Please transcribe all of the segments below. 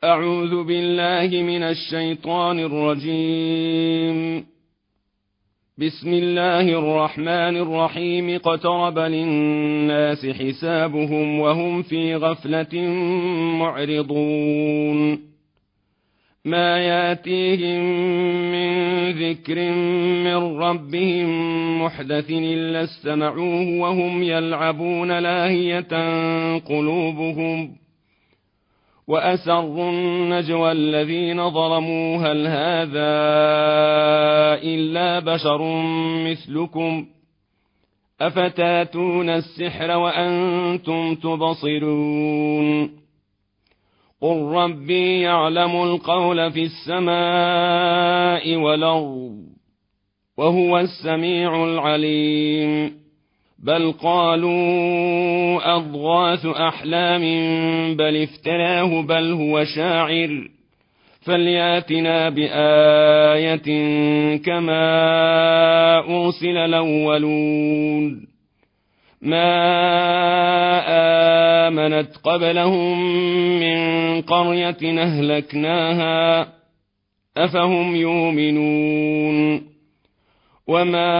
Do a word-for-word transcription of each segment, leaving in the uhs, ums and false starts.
أعوذ بالله من الشيطان الرجيم. بسم الله الرحمن الرحيم. اقترب للناس حسابهم وهم في غفلة معرضون. ما ياتيهم من ذكر من ربهم محدث إلا استمعوه وهم يلعبون لاهية قلوبهم، وأسروا النجوى الذين ظلموا هل هذا إلا بشر مثلكم أفتاتون السحر وأنتم تبصرون. قل ربي يعلم القول في السماء والأرض وهو السميع العليم. بل قالوا أضغاث أحلام بل افتراه بل هو شاعر فلياتنا بآية كما أرسل الأولون. ما آمنت قبلهم من قرية أهلكناها أفهم يؤمنون. وما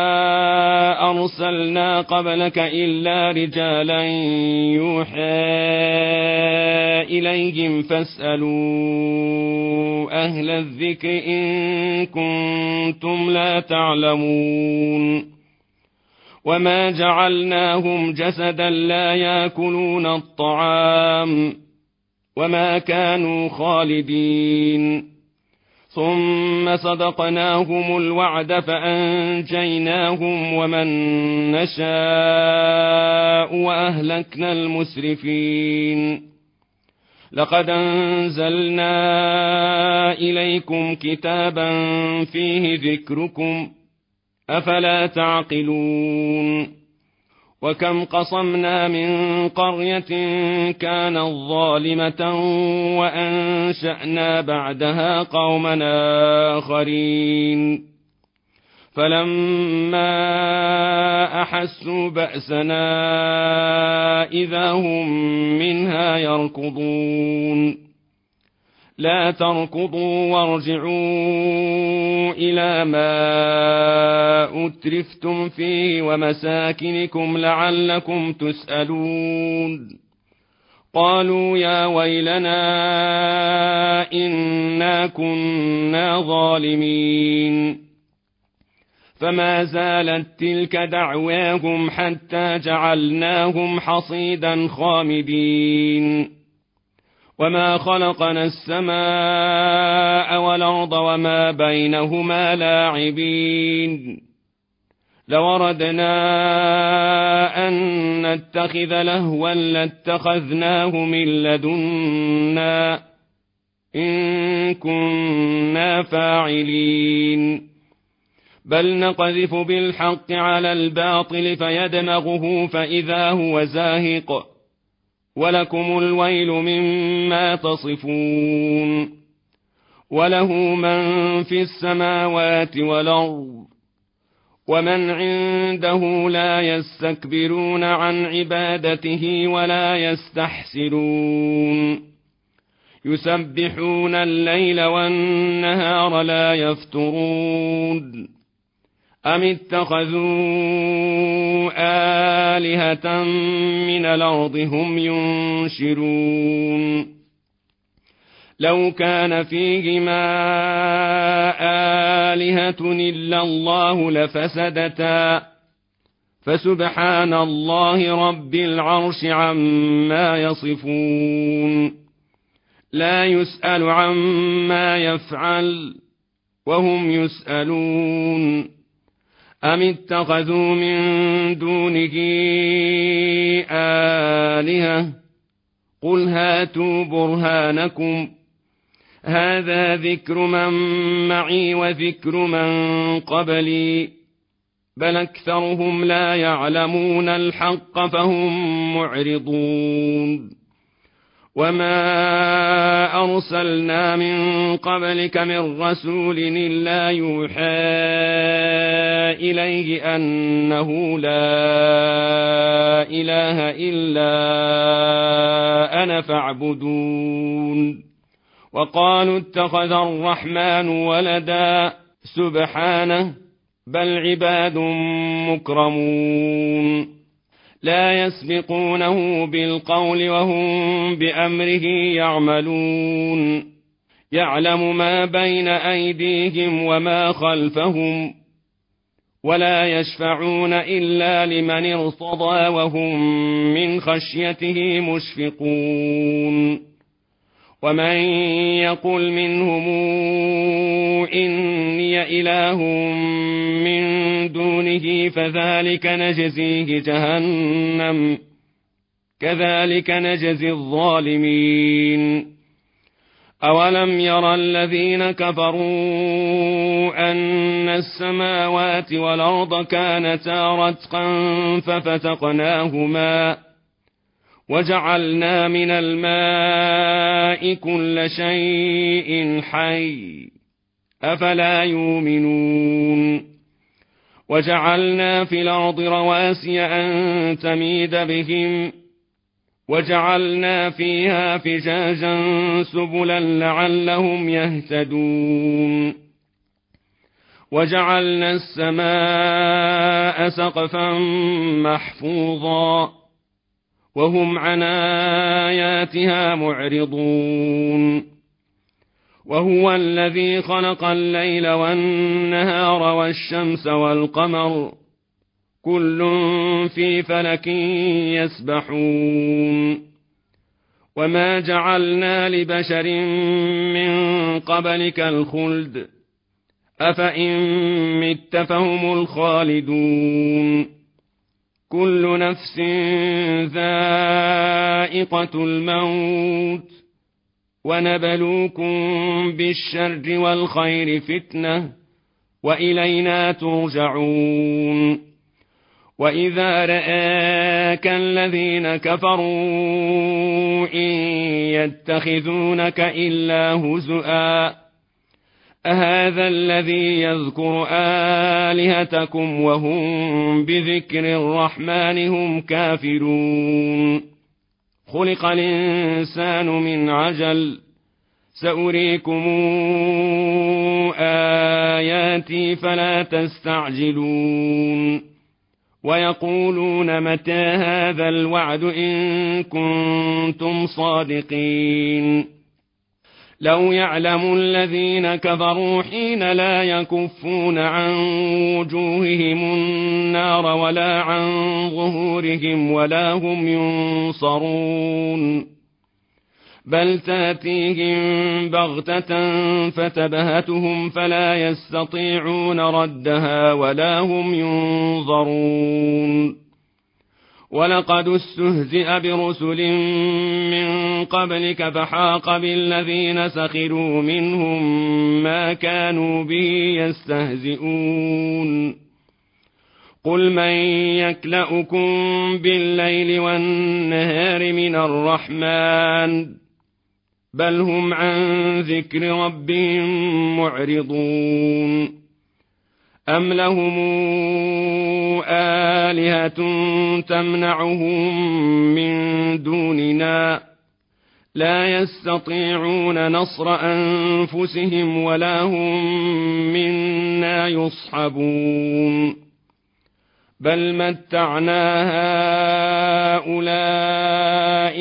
أرسلنا قبلك إلا رجالا يوحى إليهم فاسألوا أهل الذكر إن كنتم لا تعلمون. وما جعلناهم جسدا لا يأكلون الطعام وما كانوا خالدين. ثم صدقناهم الوعد فأنجيناهم ومن نشاء وأهلكنا المسرفين. لقد أنزلنا إليكم كتابا فيه ذكركم أفلا تعقلون. وكم قصمنا من قرية كانت ظالمة وأنشأنا بعدها قوما آخرين فلما أحسوا بأسنا إذا هم منها يركضون. لا تركضوا وارجعوا إلى ما أترفتم فيه ومساكنكم لعلكم تسألون. قالوا يا ويلنا إنا كنا ظالمين. فما زالت تلك دعواهم حتى جعلناهم حصيدا خامدين. وما خلقنا السماء والأرض وما بينهما لاعبين. لوردنا أن نتخذ لهوا لاتخذناه من لدنا إن كنا فاعلين. بل نقذف بالحق على الباطل فيدمغه فإذا هو زاهق ولكم الويل مما تصفون. وله من في السماوات والأرض ومن عنده لا يستكبرون عن عبادته ولا يستحسرون. يسبحون الليل والنهار لا يفترون. أم اتخذوا آلهة من الأرض هم ينشرون. لو كان فيهما آلهة إلا الله لفسدتا فسبحان الله رب العرش عما يصفون. لا يسأل عما يفعل وهم يسألون. أم اتخذوا من دونه آلهة قل هاتوا برهانكم هذا ذكر من معي وذكر من قبلي بل أكثرهم لا يعلمون الحق فهم معرضون. وما أرسلنا من قبلك من رسول إلا يوحى إليه أنه لا إله إلا أنا فاعبدون. وقالوا اتخذ الرحمن ولدا سبحانه بل عباد مكرمون لا يسبقونه بالقول وهم بأمره يعملون يعلم ما بين أيديهم وما خلفهم ولا يشفعون إلا لمن ارتضى وهم من خشيته مشفقون ومن يقل منهم إني إله من دونه فذلك نجزيه جهنم كذلك نجزي الظالمين أولم يرى الذين كفروا أن السماوات والأرض كانتا رتقا ففتقناهما وجعلنا من الماء كل شيء حي أفلا يؤمنون وجعلنا في الأرض رواسي أن تميد بهم وجعلنا فيها فجاجا سبلا لعلهم يهتدون وجعلنا السماء سقفا محفوظا وهم عن آياتها معرضون وهو الذي خلق الليل والنهار والشمس والقمر كل في فلك يسبحون وما جعلنا لبشر من قبلك الخلد أفإن مت فهم الخالدون كل نفس ذائقة الموت ونبلوكم بالشر والخير فتنة وإلينا ترجعون وإذا رآك الذين كفروا إن يتخذونك إلا هزؤا أهذا الذي يذكر آلهتكم وهم بذكر الرحمن هم كافرون خلق الإنسان من عجل سأريكم آياتي فلا تستعجلون ويقولون متى هذا الوعد إن كنتم صادقين لو يعلم الذين كفروا حين لا يكفون عن وجوههم النار ولا عن ظهورهم ولا هم ينصرون بل تأتيهم بغتة فتبهتهم فلا يستطيعون ردها ولا هم ينظرون ولقد استهزئ برسل من قبلك فحاق بالذين سخروا منهم ما كانوا به يستهزئون قل من يكلؤكم بالليل والنهار من الرحمن بل هم عن ذكر ربهم معرضون أم لهم آلهة تمنعهم من دوننا لا يستطيعون نصر أنفسهم ولا هم منا يصحبون بل متعنا هؤلاء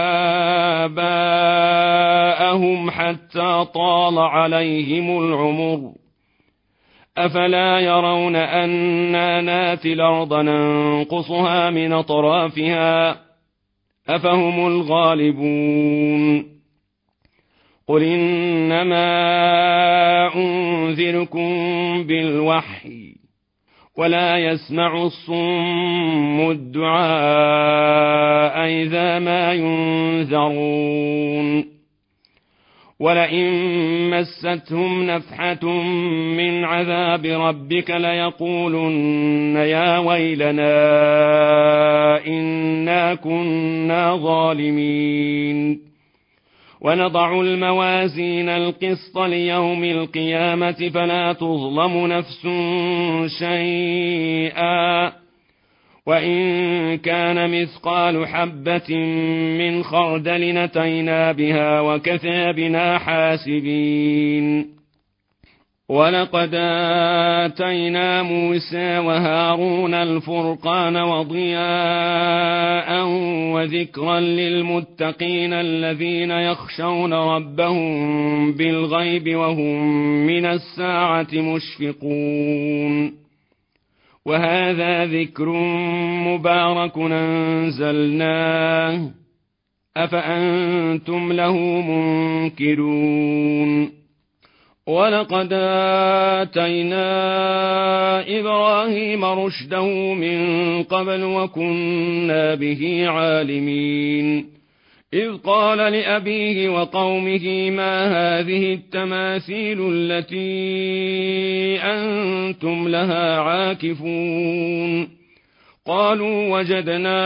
وآباءهم حتى طال عليهم العمر أفلا يرون أنا ناتي الأرض ننقصها من أطرافها أفهم الغالبون قل إنما أنذركم بالوحي ولا يسمع الصم الدعاء إذا ما ينذرون ولئن مستهم نفحة من عذاب ربك ليقولن يا ويلنا إنا كنا ظالمين ونضع الموازين القسط ليوم القيامة فلا تظلم نفس شيئا وإن كان مثقال حبة من خردل أتينا بها وكفى بنا حاسبين. ولقد آتينا موسى وهارون الفرقان وضياء وذكرا للمتقين الذين يخشون ربهم بالغيب وهم من الساعة مشفقون. وهذا ذكر مبارك أنزلناه أفأنتم له منكرون. ولقد آتينا إبراهيم رشده من قبل وكنا به عالمين. إذ قال لأبيه وقومه ما هذه التماثيل التي أنتم لها عاكفون؟ قالوا وجدنا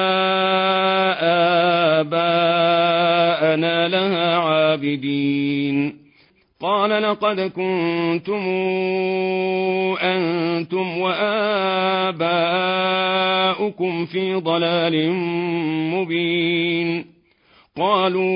آباءنا لها عابدين. قال لقد كنتم أنتم وآباؤكم في ضلال مبين. قالوا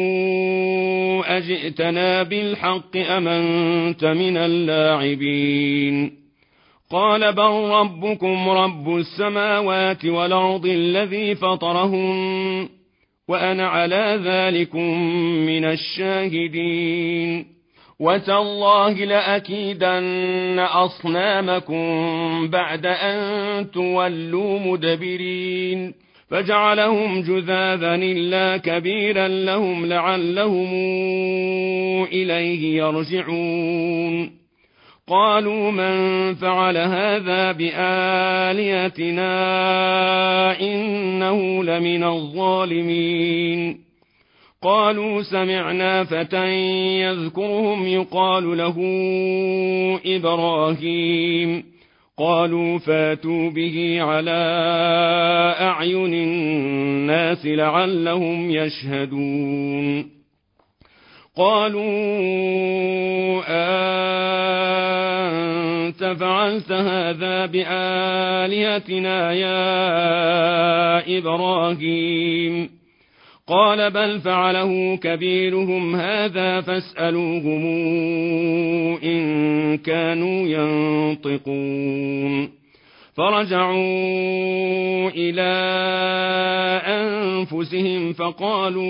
أجئتنا بالحق أم أنت من اللاعبين؟ قال بل ربكم رب السماوات والأرض الذي فطرهن وأنا على ذلكم من الشاهدين. وتالله لأكيدن أصنامكم بعد أن تولوا مدبرين. فجعلهم جذاذا إلا كبيرا لهم لعلهم إليه يرجعون. قالوا من فعل هذا بآلهتنا إنه لمن الظالمين. قالوا سمعنا فتى يذكرهم يقال له إبراهيم. قالوا فاتوا به على أعين الناس لعلهم يشهدون. قالوا أنت فعلت هذا بآلهتنا يا إبراهيم؟ قال بل فعله كبيرهم هذا فاسألوهم إن كانوا ينطقون. فرجعوا إلى أنفسهم فقالوا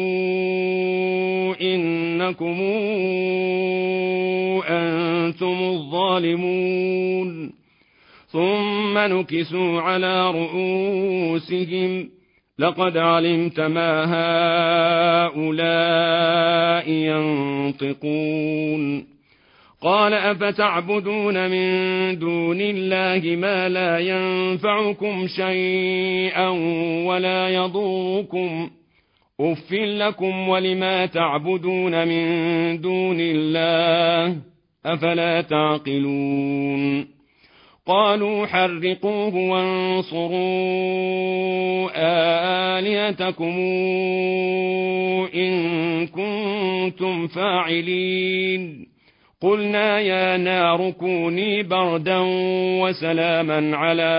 إنكم أنتم الظالمون. ثم نكسوا على رؤوسهم لقد علمت ما هؤلاء ينطقون. قال أفتعبدون من دون الله ما لا ينفعكم شيئا ولا يضركم أف لكم ولما تعبدون من دون الله أفلا تعقلون. قالوا حرقوه وانصروا آلهتكم إن كنتم فاعلين. قلنا يا نار كوني بردا وسلاما على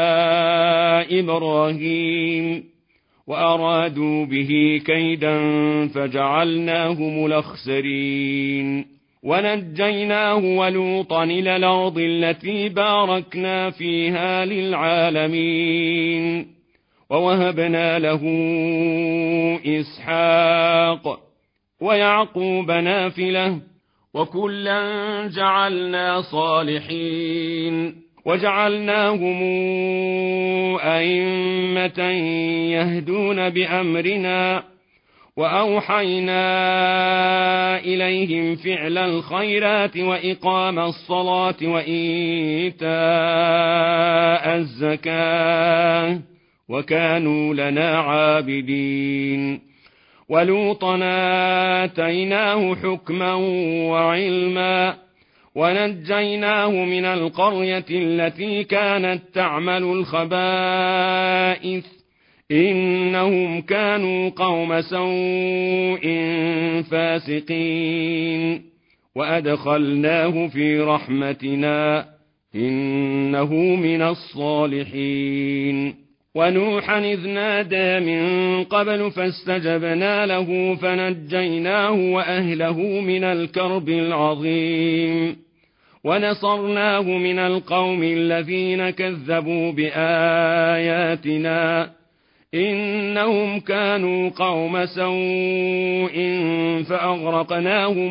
إبراهيم وأرادوا به كيدا فجعلناهم الأخسرين. ونجيناه ولوطا إلى الأرض التي باركنا فيها للعالمين. ووهبنا له إسحاق ويعقوب نافلة وكلا جعلنا صالحين. وجعلناهم أئمة يهدون بأمرنا وأوحينا إليهم فعل الخيرات وإقام الصلاة وإيتاء الزكاة وكانوا لنا عابدين. ولوطا آتيناه حكما وعلما ونجيناه من القرية التي كانت تعمل الخبائث إنهم كانوا قوم سوء فاسقين. وأدخلناه في رحمتنا إنه من الصالحين. ونوحا إذ نادى من قبل فاستجبنا له فنجيناه وأهله من الكرب العظيم ونصرناه من القوم الذين كذبوا بآياتنا إنهم كانوا قوم سوء فأغرقناهم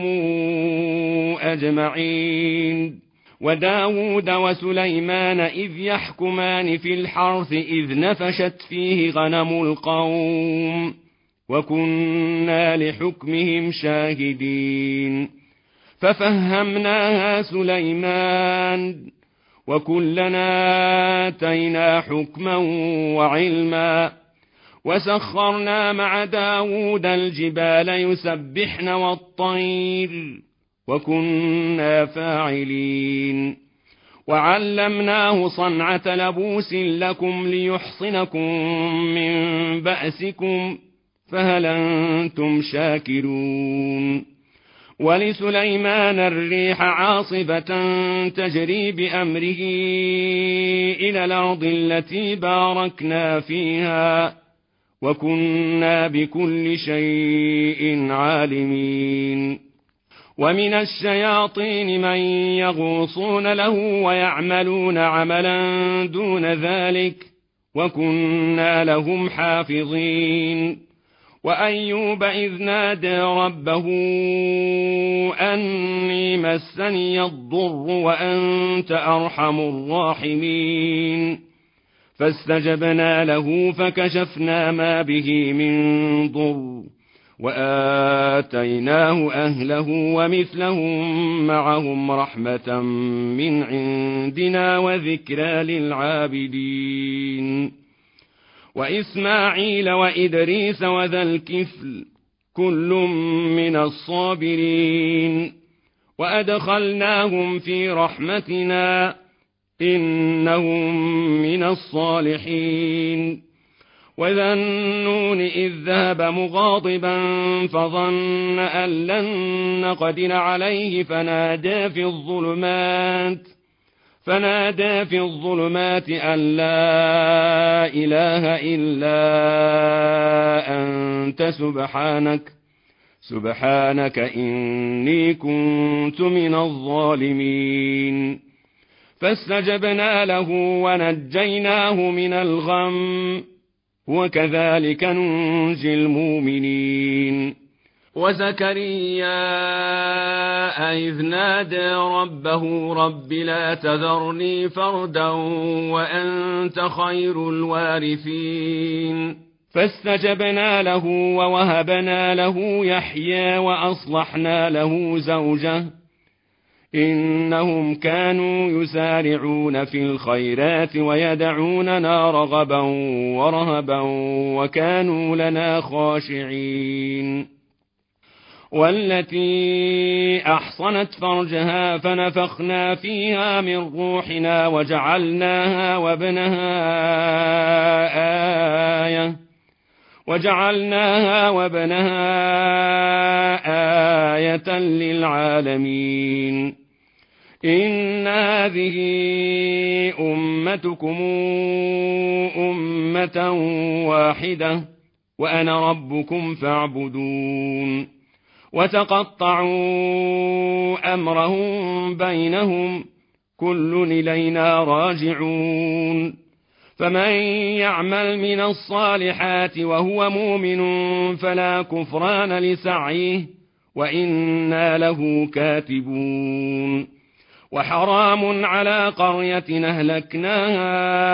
أجمعين وداود وسليمان إذ يحكمان في الحرث إذ نفشت فيه غنم القوم وكنا لحكمهم شاهدين ففهمناها سليمان وكلنا آتينا حكما وعلما وسخرنا مع داود الجبال يسبحن والطير وكنا فاعلين وعلمناه صنعة لبوس لكم ليحصنكم من بأسكم فهل أنتم شاكرون ولسليمان الريح عاصفة تجري بأمره إلى الأرض التي باركنا فيها وكنا بكل شيء عالمين ومن الشياطين من يغوصون له ويعملون عملا دون ذلك وكنا لهم حافظين وأيوب إذ نادى ربه أني مسني الضر وأنت أرحم الراحمين فاستجبنا له فكشفنا ما به من ضر وآتيناه أهله ومثلهم معهم رحمة من عندنا وذكرى للعابدين وإسماعيل وإدريس وذا الكفل كل من الصابرين وأدخلناهم في رحمتنا إنهم من الصالحين وذا النون إذ ذهب مغاضبا فظن أن لن نقدر عليه فنادى في الظلمات فنادى في الظلمات أن لا إله إلا أنت سبحانك سبحانك إني كنت من الظالمين فاستجبنا له ونجيناه من الغم وكذلك ننجي المؤمنين وزكريا إذ نادى ربه رب لا تذرني فردا وأنت خير الوارثين فاستجبنا له ووهبنا له يحيى وأصلحنا له زوجه إنهم كانوا يسارعون في الخيرات ويدعوننا رغبا ورهبا وكانوا لنا خاشعين والتي أحصنت فرجها فنفخنا فيها من روحنا وجعلناها وابنها آية وجعلناها وابنها آية للعالمين إن هذه أمتكم أمة واحدة وأنا ربكم فاعبدون وتقطعوا أمرهم بينهم كل إلينا راجعون فمن يعمل من الصالحات وهو مؤمن فلا كفران لسعيه وإنا له كاتبون وحرام على قرية أهلكناها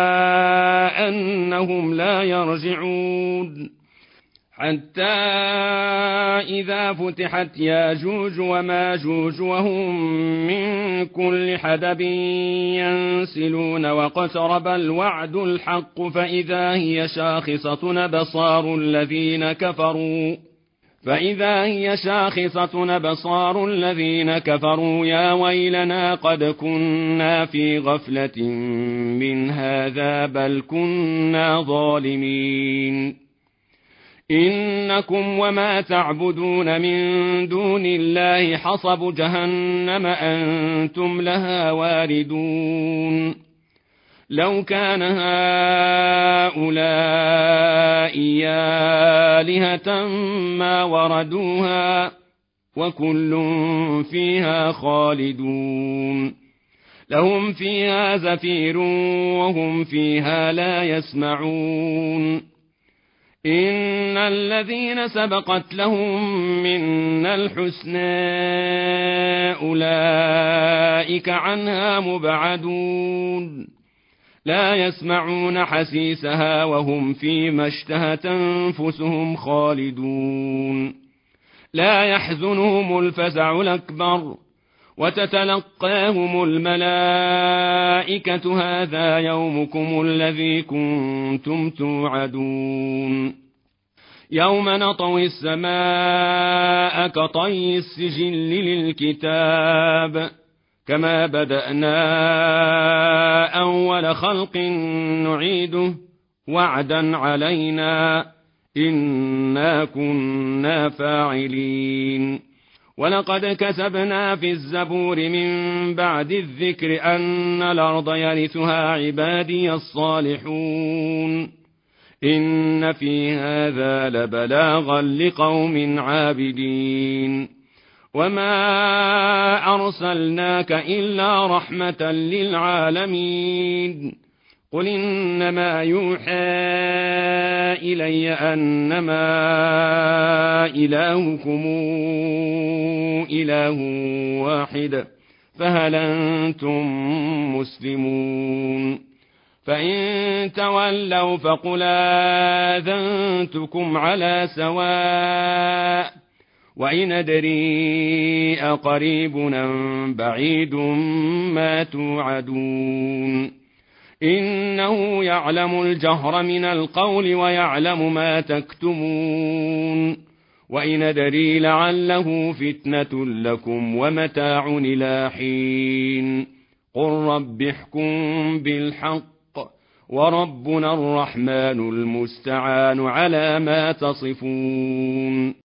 أنهم لا يرجعون حتى إذا فتحت ياجوج وماجوج وهم من كل حدب ينسلون واقترب الوعد الحق فإذا هي شاخصة أبصار الذين كفروا فإذا هي شاخصة أبصار الذين كفروا يا ويلنا قد كنا في غفلة من هذا بل كنا ظالمين إنكم وما تعبدون من دون الله حصب جهنم أنتم لها واردون لو كان هؤلاء آلهة ما وردوها وكل فيها خالدون لهم فيها زفير وهم فيها لا يسمعون إن الذين سبقت لهم منا الحسنى أولئك عنها مبعدون لا يسمعون حسيسها وهم فيما اشتهت أنفسهم خالدون لا يحزنهم الفزع الأكبر وتتلقاهم الملائكة هذا يومكم الذي كنتم توعدون يوم نطوي السماء كطي السجل للكتاب كما بدأنا أول خلق نعيده وعدا علينا إنا كنا فاعلين ولقد كتبنا في الزبور من بعد الذكر أن الأرض يرثها عبادي الصالحون إن في هذا لبلاغا لقوم عابدين وما أرسلناك إلا رحمة للعالمين قل إنما يوحى إلي أنما إلهكم إله واحد فهل أنتم مسلمون فإن تولوا فقل آذنتكم على سواء وإن أدري أقريب أم بعيد ما توعدون إنه يعلم الجهر من القول ويعلم ما تكتمون وإن أدري لعله فتنة لكم ومتاع إلى حين قل رب احكم بالحق وربنا الرحمن المستعان على ما تصفون